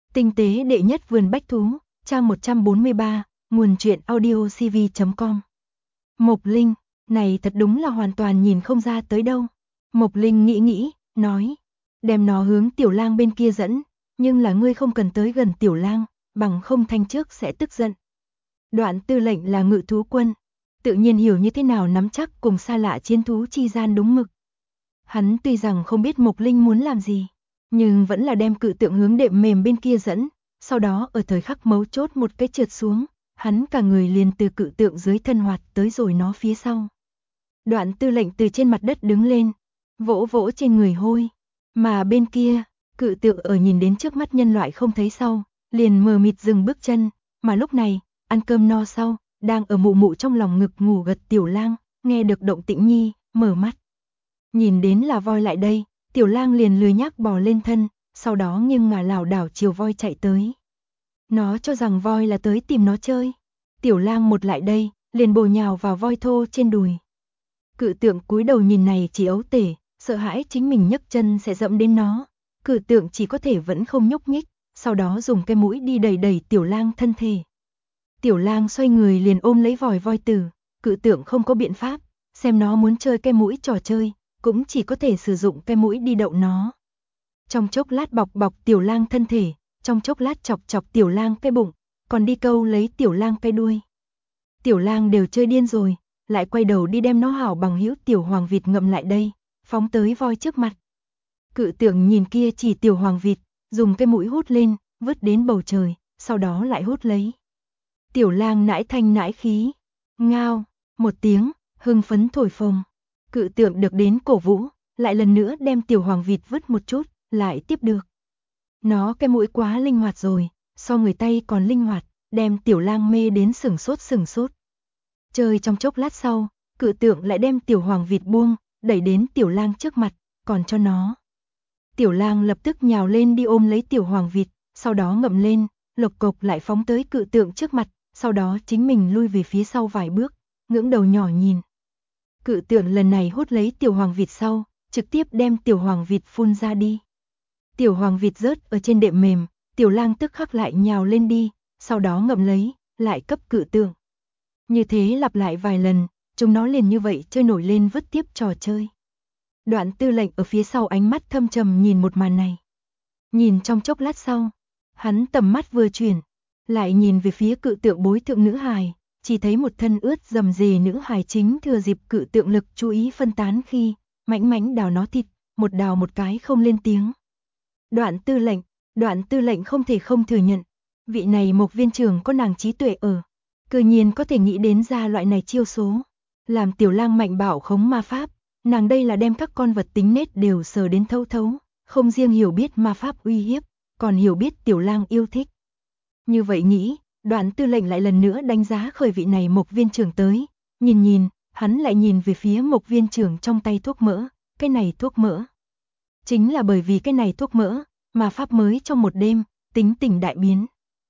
Tinh tế đệ nhất vườn bách thú, trang 143, nguồn truyện audiocv.com. Mộc Linh, này thật đúng là hoàn toàn nhìn không ra tới đâu. Mộc Linh nghĩ, nói, đem nó hướng Tiểu Lang bên kia dẫn, nhưng là ngươi không cần tới gần Tiểu Lang, bằng không Thanh trước sẽ tức giận. Đoạn Tư lệnh là ngự thú quân, tự nhiên hiểu như thế nào nắm chắc cùng xa lạ chiến thú chi gian đúng mực. Hắn tuy rằng không biết Mộc Linh muốn làm gì, nhưng vẫn là đem cự tượng hướng đệm mềm bên kia dẫn, sau đó ở thời khắc mấu chốt một cái trượt xuống, hắn cả người liền từ cự tượng dưới thân hoạt tới rồi nó phía sau. Đoạn Tư lệnh từ trên mặt đất đứng lên, vỗ vỗ trên người hôi, mà bên kia, cự tượng ở nhìn đến trước mắt nhân loại không thấy sau, liền mờ mịt dừng bước chân, mà lúc này, ăn cơm no sau, đang ở mụ mụ trong lòng ngực ngủ gật Tiểu Lang, nghe được động tĩnh nhi, mở mắt. Nhìn đến là voi lại đây, Tiểu Lang liền lười nhác bò lên thân, sau đó nghiêng ngả lảo đảo chiều voi chạy tới. Nó cho rằng voi là tới tìm nó chơi. Tiểu Lang một lại đây, liền bổ nhào vào voi thô trên đùi. Cự tượng cúi đầu nhìn này chỉ ấu tể, sợ hãi chính mình nhấc chân sẽ dẫm đến nó. Cự tượng chỉ có thể vẫn không nhúc nhích, sau đó dùng cái mũi đi đẩy Tiểu Lang thân thể. Tiểu Lang xoay người liền ôm lấy vòi voi tử, cự tượng không có biện pháp, xem nó muốn chơi cái mũi trò chơi, cũng chỉ có thể sử dụng cái mũi đi đậu nó. Trong chốc lát bọc Tiểu Lang thân thể, trong chốc lát chọc Tiểu Lang cái bụng, còn đi câu lấy Tiểu Lang cái đuôi. Tiểu Lang đều chơi điên rồi, lại quay đầu đi đem nó hảo bằng hữu Tiểu Hoàng Vịt ngậm lại đây, phóng tới voi trước mặt. Cự tượng nhìn kia chỉ Tiểu Hoàng Vịt, dùng cái mũi hút lên, vứt đến bầu trời, sau đó lại hút lấy. Tiểu Lang nãi thanh nãi khí, ngao, một tiếng, hưng phấn thổi phồng. Cự tượng được đến cổ vũ, lại lần nữa đem Tiểu Hoàng Vịt vứt một chút, lại tiếp được. Nó cái mũi quá linh hoạt rồi, so người tay còn linh hoạt, đem Tiểu Lang mê đến sửng sốt. Chơi trong chốc lát sau, cự tượng lại đem Tiểu Hoàng Vịt buông, đẩy đến Tiểu Lang trước mặt, còn cho nó. Tiểu Lang lập tức nhào lên đi ôm lấy Tiểu Hoàng Vịt, sau đó ngậm lên, lộc cộc lại phóng tới cự tượng trước mặt, sau đó chính mình lui về phía sau vài bước, ngưỡng đầu nhỏ nhìn. Cự tượng lần này hút lấy Tiểu Hoàng Vịt sau, trực tiếp đem Tiểu Hoàng Vịt phun ra đi. Tiểu Hoàng Vịt rớt ở trên đệm mềm, Tiểu Lang tức khắc lại nhào lên đi, sau đó ngậm lấy, lại cấp cự tượng. Như thế lặp lại vài lần, chúng nó liền như vậy chơi nổi lên vứt tiếp trò chơi. Đoạn Tư lệnh ở phía sau ánh mắt thâm trầm nhìn một màn này. Nhìn trong chốc lát sau, hắn tầm mắt vừa chuyển, lại nhìn về phía cự tượng bối thượng nữ hài, chỉ thấy một thân ướt rầm rề nữ hài chính thừa dịp cự tượng lực chú ý phân tán khi, mãnh đào nó thịt, một đào một cái không lên tiếng. Đoạn tư lệnh không thể không thừa nhận, vị này Mộc viên trưởng có nàng trí tuệ ở, cư nhiên có thể nghĩ đến ra loại này chiêu số, làm Tiểu Lang mạnh bạo khống ma pháp, nàng đây là đem các con vật tính nết đều sờ đến thấu, không riêng hiểu biết ma pháp uy hiếp, còn hiểu biết Tiểu Lang yêu thích. Như vậy nghĩ, Đoạn tư lệnh lại lần nữa đánh giá khởi vị này Mộc viên trưởng tới, nhìn, hắn lại nhìn về phía Mộc viên trưởng trong tay thuốc mỡ, cái này thuốc mỡ. Chính là bởi vì cái này thuốc mỡ, mà pháp mới trong một đêm, tính tình đại biến.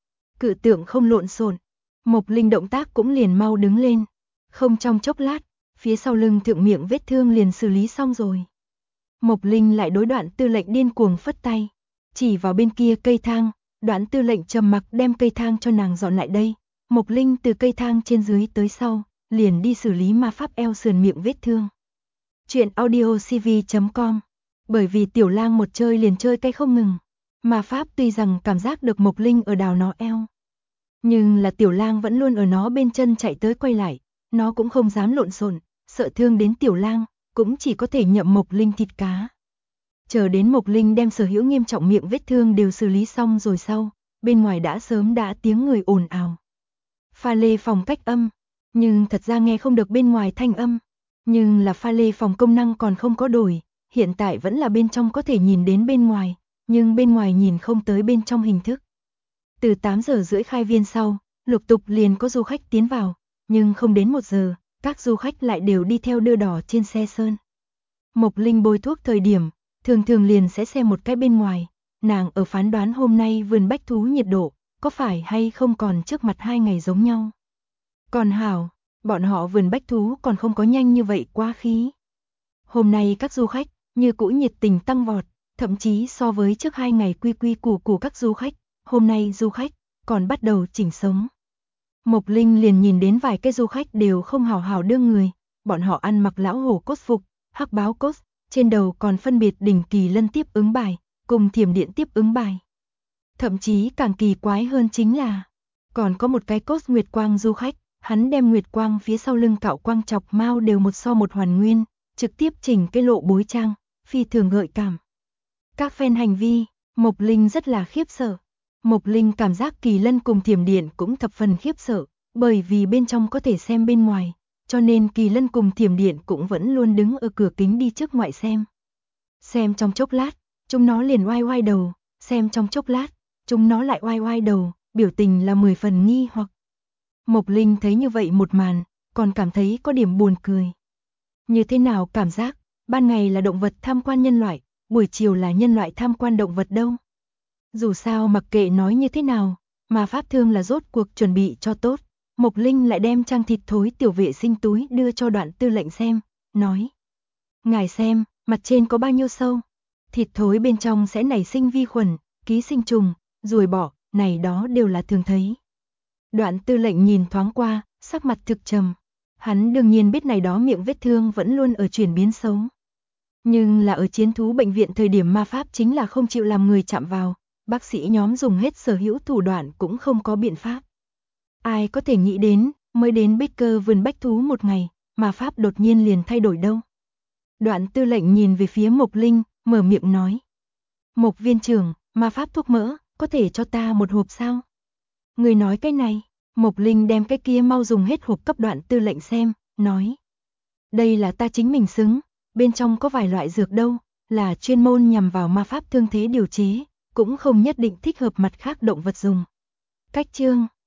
Cự tượng không lộn xộn, Mộc Linh động tác cũng liền mau đứng lên, không trong chốc lát, phía sau lưng thượng miệng vết thương liền xử lý xong rồi. Mộc Linh lại đối Đoạn tư lệnh điên cuồng phất tay, chỉ vào bên kia cây thang, Đoạn tư lệnh trầm mặc đem cây thang cho nàng dọn lại đây. Mộc Linh từ cây thang trên dưới tới sau, liền đi xử lý ma pháp eo sườn miệng vết thương. Chuyện audiocv.com. Bởi vì Tiểu Lang một chơi liền chơi cái không ngừng, ma pháp tuy rằng cảm giác được Mộc Linh ở đào nó eo, nhưng là Tiểu Lang vẫn luôn ở nó bên chân chạy tới quay lại, nó cũng không dám lộn xộn, sợ thương đến Tiểu Lang, cũng chỉ có thể nhậm Mộc Linh thịt cá. Chờ đến Mộc Linh đem sở hữu nghiêm trọng miệng vết thương đều xử lý xong rồi sau, bên ngoài đã sớm đã tiếng người ồn ào. Pha lê phòng cách âm, nhưng thật ra nghe không được bên ngoài thanh âm, nhưng là pha lê phòng công năng còn không có đổi, hiện tại vẫn là bên trong có thể nhìn đến bên ngoài, nhưng bên ngoài nhìn không tới bên trong hình thức. Từ 8 giờ rưỡi khai viên sau, lục tục liền có du khách tiến vào, nhưng không đến 1 giờ, các du khách lại đều đi theo đưa đỏ trên xe sơn. Mộc Linh bôi thuốc thời điểm, thường liền sẽ xem một cái bên ngoài, nàng ở phán đoán hôm nay vườn bách thú nhiệt độ, có phải hay không còn trước mặt 2 ngày giống nhau. Còn hảo, bọn họ vườn bách thú còn không có nhanh như vậy quá khí. Hôm nay các du khách, như cũ nhiệt tình tăng vọt, thậm chí so với trước 2 ngày quy củ các du khách, hôm nay du khách còn bắt đầu chỉnh sống. Mộc Linh liền nhìn đến vài cái du khách đều không hào hào đưa người, bọn họ ăn mặc lão hổ cốt phục, hắc báo cốt, trên đầu còn phân biệt đỉnh kỳ lân tiếp ứng bài, cùng thiểm điện tiếp ứng bài. Thậm chí càng kỳ quái hơn chính là, còn có một cái cốt nguyệt quang du khách, hắn đem nguyệt quang phía sau lưng cạo quang chọc mao đều một so một hoàn nguyên, trực tiếp chỉnh cái lộ bối trang, phi thường gợi cảm. Các fan hành vi, Mộc Linh rất là khiếp sợ. Mộc Linh cảm giác kỳ lân cùng thiểm điện cũng thập phần khiếp sợ, bởi vì bên trong có thể xem bên ngoài, cho nên kỳ lân cùng thiểm điện cũng vẫn luôn đứng ở cửa kính đi trước ngoại xem. Xem trong chốc lát, chúng nó liền oai oai đầu, xem trong chốc lát, chúng nó lại oai oai đầu, biểu tình là 10 phần nghi hoặc. Mộc Linh thấy như vậy một màn, còn cảm thấy có điểm buồn cười. Như thế nào cảm giác, ban ngày là động vật tham quan nhân loại, buổi chiều là nhân loại tham quan động vật đâu. Dù sao mặc kệ nói như thế nào, mà pháp thương là rốt cuộc chuẩn bị cho tốt. Mộc Linh lại đem trang thịt thối tiểu vệ sinh túi đưa cho Đoạn Tư Lệnh xem, nói. Ngài xem, mặt trên có bao nhiêu sâu. Thịt thối bên trong sẽ nảy sinh vi khuẩn, ký sinh trùng, ruồi bọ, này đó đều là thường thấy. Đoạn Tư Lệnh nhìn thoáng qua, sắc mặt thực trầm. Hắn đương nhiên biết này đó miệng vết thương vẫn luôn ở chuyển biến xấu. Nhưng là ở chiến thú bệnh viện thời điểm ma pháp chính là không chịu làm người chạm vào, bác sĩ nhóm dùng hết sở hữu thủ đoạn cũng không có biện pháp. Ai có thể nghĩ đến, mới đến Baker vườn bách thú một ngày, ma pháp đột nhiên liền thay đổi đâu. Đoạn Tư Lệnh nhìn về phía Mộc Linh, mở miệng nói. Mộc viên trưởng, ma pháp thuốc mỡ, có thể cho ta một hộp sao? Người nói cái này, Mộc Linh đem cái kia mau dùng hết hộp cấp Đoạn Tư Lệnh xem, nói. Đây là ta chính mình xứng, bên trong có vài loại dược đâu, là chuyên môn nhằm vào ma pháp thương thế điều chế, cũng không nhất định thích hợp mặt khác động vật dùng. Cách chương